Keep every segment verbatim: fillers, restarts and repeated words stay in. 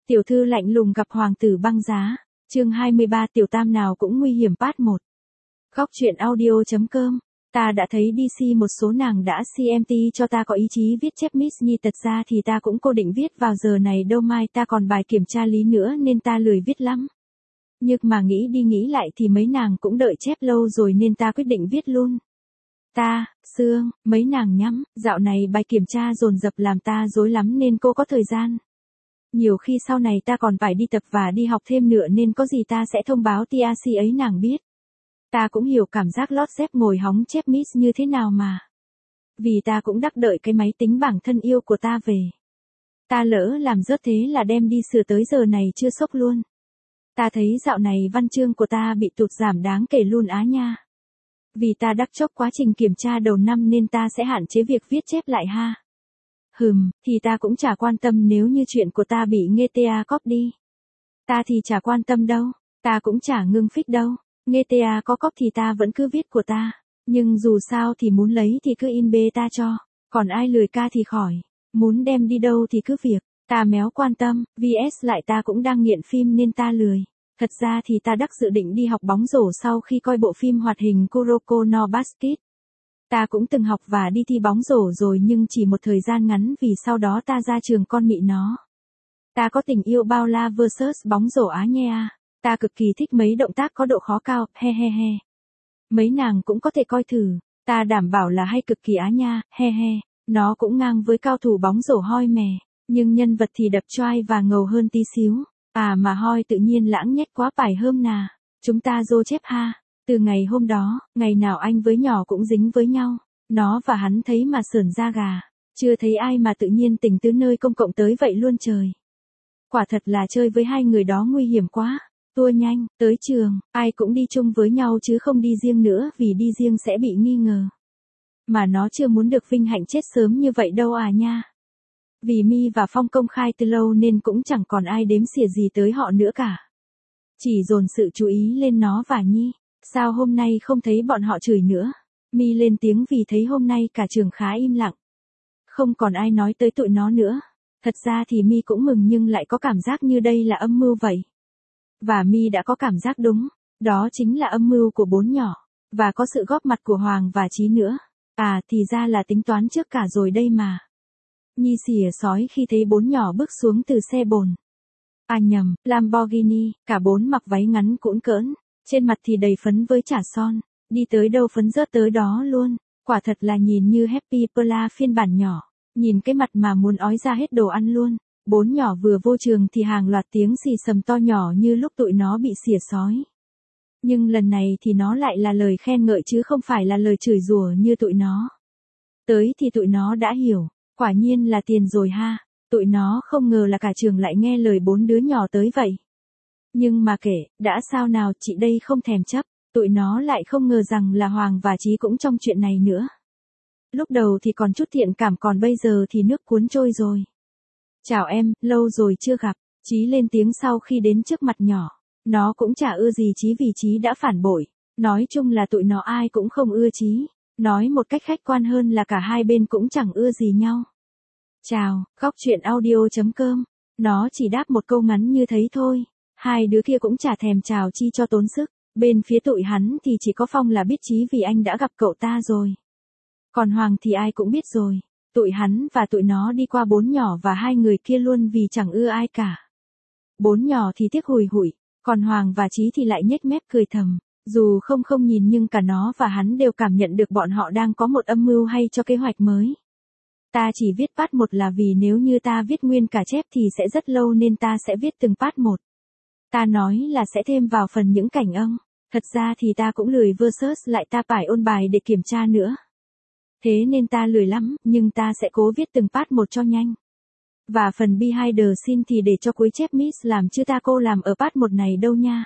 Tiểu thư lạnh lùng gặp hoàng tử băng giá. Chương hai mươi ba tiểu tam nào cũng nguy hiểm part một. Góc truyện audio.com. Ta đã thấy đê xê một số nàng đã xê em tê cho ta có ý chí viết chép Miss Nhi, thật ra thì ta cũng cố định viết vào giờ này đâu, mai ta còn bài kiểm tra lý nữa nên ta lười viết lắm. Nhưng mà nghĩ đi nghĩ lại thì mấy nàng cũng đợi chép lâu rồi nên ta quyết định viết luôn. Ta, Sương, mấy nàng nhắm, dạo này bài kiểm tra dồn dập làm ta rối lắm nên cô có thời gian. Nhiều khi sau này ta còn phải đi tập và đi học thêm nữa nên có gì ta sẽ thông báo tê a xê ấy nàng biết. Ta cũng hiểu cảm giác lót dép ngồi hóng chép Miss như thế nào mà. Vì ta cũng đắc đợi cái máy tính bảng thân yêu của ta về. Ta lỡ làm rớt thế là đem đi sửa tới giờ này chưa sốc luôn. Ta thấy dạo này văn chương của ta bị tụt giảm đáng kể luôn á nha. Vì ta đắc chốc quá trình kiểm tra đầu năm nên ta sẽ hạn chế việc viết chép lại ha. Hừm, thì ta cũng chả quan tâm nếu như chuyện của ta bị nghe tê a cóp đi. Ta thì chả quan tâm đâu, ta cũng chả ngưng phích đâu, nghe tê a có cóp thì ta vẫn cứ viết của ta, nhưng dù sao thì muốn lấy thì cứ in bê ta cho, còn ai lười ca thì khỏi, muốn đem đi đâu thì cứ việc, ta méo quan tâm, vê ét lại ta cũng đang nghiện phim nên ta lười. Thật ra thì ta đắc dự định đi học bóng rổ sau khi coi bộ phim hoạt hình Kuroko no Basket. Ta cũng từng học và đi thi bóng rổ rồi nhưng chỉ một thời gian ngắn vì sau đó ta ra trường con mị nó. Ta có tình yêu bao la versus bóng rổ á nha. Ta cực kỳ thích mấy động tác có độ khó cao, he he he. Mấy nàng cũng có thể coi thử, ta đảm bảo là hay cực kỳ á nha, he he. Nó cũng ngang với cao thủ bóng rổ Hoi mè, nhưng nhân vật thì đập choai và ngầu hơn tí xíu. À mà Hoi tự nhiên lãng nhách quá phải hơm nà. Chúng ta dô chép ha. Từ ngày hôm đó, ngày nào anh với nhỏ cũng dính với nhau. Nó và hắn thấy mà sởn da gà. Chưa thấy ai mà tự nhiên tình tứ nơi công cộng tới vậy luôn trời. Quả thật là chơi với hai người đó nguy hiểm quá. Tua nhanh, tới trường, ai cũng đi chung với nhau chứ không đi riêng nữa vì đi riêng sẽ bị nghi ngờ. Mà nó chưa muốn được vinh hạnh chết sớm như vậy đâu à nha. Vì Mi và Phong công khai từ lâu nên cũng chẳng còn ai đếm xỉa gì tới họ nữa cả. Chỉ dồn sự chú ý lên nó và Nhi. Sao hôm nay không thấy bọn họ chửi nữa? Mi lên tiếng vì thấy hôm nay cả trường khá im lặng. Không còn ai nói tới tụi nó nữa. Thật ra thì Mi cũng mừng nhưng lại có cảm giác như đây là âm mưu vậy. Và Mi đã có cảm giác đúng. Đó chính là âm mưu của bốn nhỏ. Và có sự góp mặt của Hoàng và Chí nữa. À thì ra là tính toán trước cả rồi đây mà. Nhi xỉa sói khi thấy bốn nhỏ bước xuống từ xe bồn. À nhầm, Lamborghini, cả bốn mặc váy ngắn cũn cỡn, trên mặt thì đầy phấn với chả son, đi tới đâu phấn rớt tới đó luôn, quả thật là nhìn như Happy Perla phiên bản nhỏ, nhìn cái mặt mà muốn ói ra hết đồ ăn luôn. Bốn nhỏ vừa vô trường thì hàng loạt tiếng xì xầm to nhỏ như lúc tụi nó bị xỉa sói. Nhưng lần này thì nó lại là lời khen ngợi chứ không phải là lời chửi rủa như tụi nó. Tới thì tụi nó đã hiểu. Quả nhiên là tiền rồi ha, tụi nó không ngờ là cả trường lại nghe lời bốn đứa nhỏ tới vậy. Nhưng mà kể, đã sao nào chị đây không thèm chấp, tụi nó lại không ngờ rằng là Hoàng và Chí cũng trong chuyện này nữa. Lúc đầu thì còn chút thiện cảm còn bây giờ thì nước cuốn trôi rồi. Chào em, lâu rồi chưa gặp, Chí lên tiếng sau khi đến trước mặt nhỏ. Nó cũng chả ưa gì Chí vì Chí đã phản bội, nói chung là tụi nó ai cũng không ưa Chí. Nói một cách khách quan hơn là cả hai bên cũng chẳng ưa gì nhau. Chào, góc truyện audio.com. Nó chỉ đáp một câu ngắn như thế thôi. Hai đứa kia cũng chả thèm chào chi cho tốn sức. Bên phía tụi hắn thì chỉ có Phong là biết Chí vì anh đã gặp cậu ta rồi. Còn Hoàng thì ai cũng biết rồi. Tụi hắn và tụi nó đi qua bốn nhỏ và hai người kia luôn vì chẳng ưa ai cả. Bốn nhỏ thì tiếc hùi hụi. Còn Hoàng và Chí thì lại nhếch mép cười thầm. Dù không không nhìn nhưng cả nó và hắn đều cảm nhận được bọn họ đang có một âm mưu hay cho kế hoạch mới. Ta chỉ viết part một là vì nếu như ta viết nguyên cả chép thì sẽ rất lâu nên ta sẽ viết từng part một. Ta nói là sẽ thêm vào phần những cảnh âm. Thật ra thì ta cũng lười versus lại ta phải ôn bài để kiểm tra nữa. Thế nên ta lười lắm, nhưng ta sẽ cố viết từng part một cho nhanh. Và phần behind the scene thì để cho cuối chép Miss làm chứ ta cô làm ở part một này đâu nha.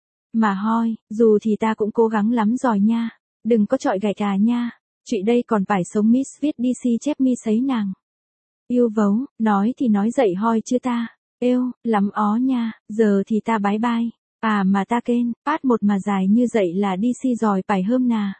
Mà Hoi, dù thì ta cũng cố gắng lắm rồi nha. Đừng có chọi gạch à nha. Chị đây còn phải sống Miss viết đê xê chép mi sấy nàng. Yêu vấu, nói thì nói dậy Hoi chứ ta. Êu, lắm ó nha, giờ thì ta bái bai. À mà ta kên, part một mà dài như vậy là đê xê giỏi phải hơm nà.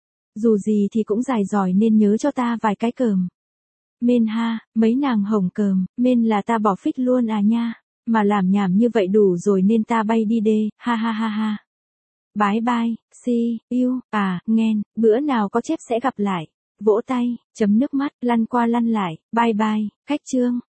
Dù gì thì cũng dài giỏi nên nhớ cho ta vài cái cờm. Mên ha, mấy nàng hồng cờm, mên là ta bỏ phích luôn à nha. Mà làm nhảm như vậy đủ rồi nên ta bay đi đê, ha ha ha ha. Bye bye, see you, à, nghen, bữa nào có chép sẽ gặp lại. Vỗ tay, chấm nước mắt, lăn qua lăn lại, bye bye, khách trương.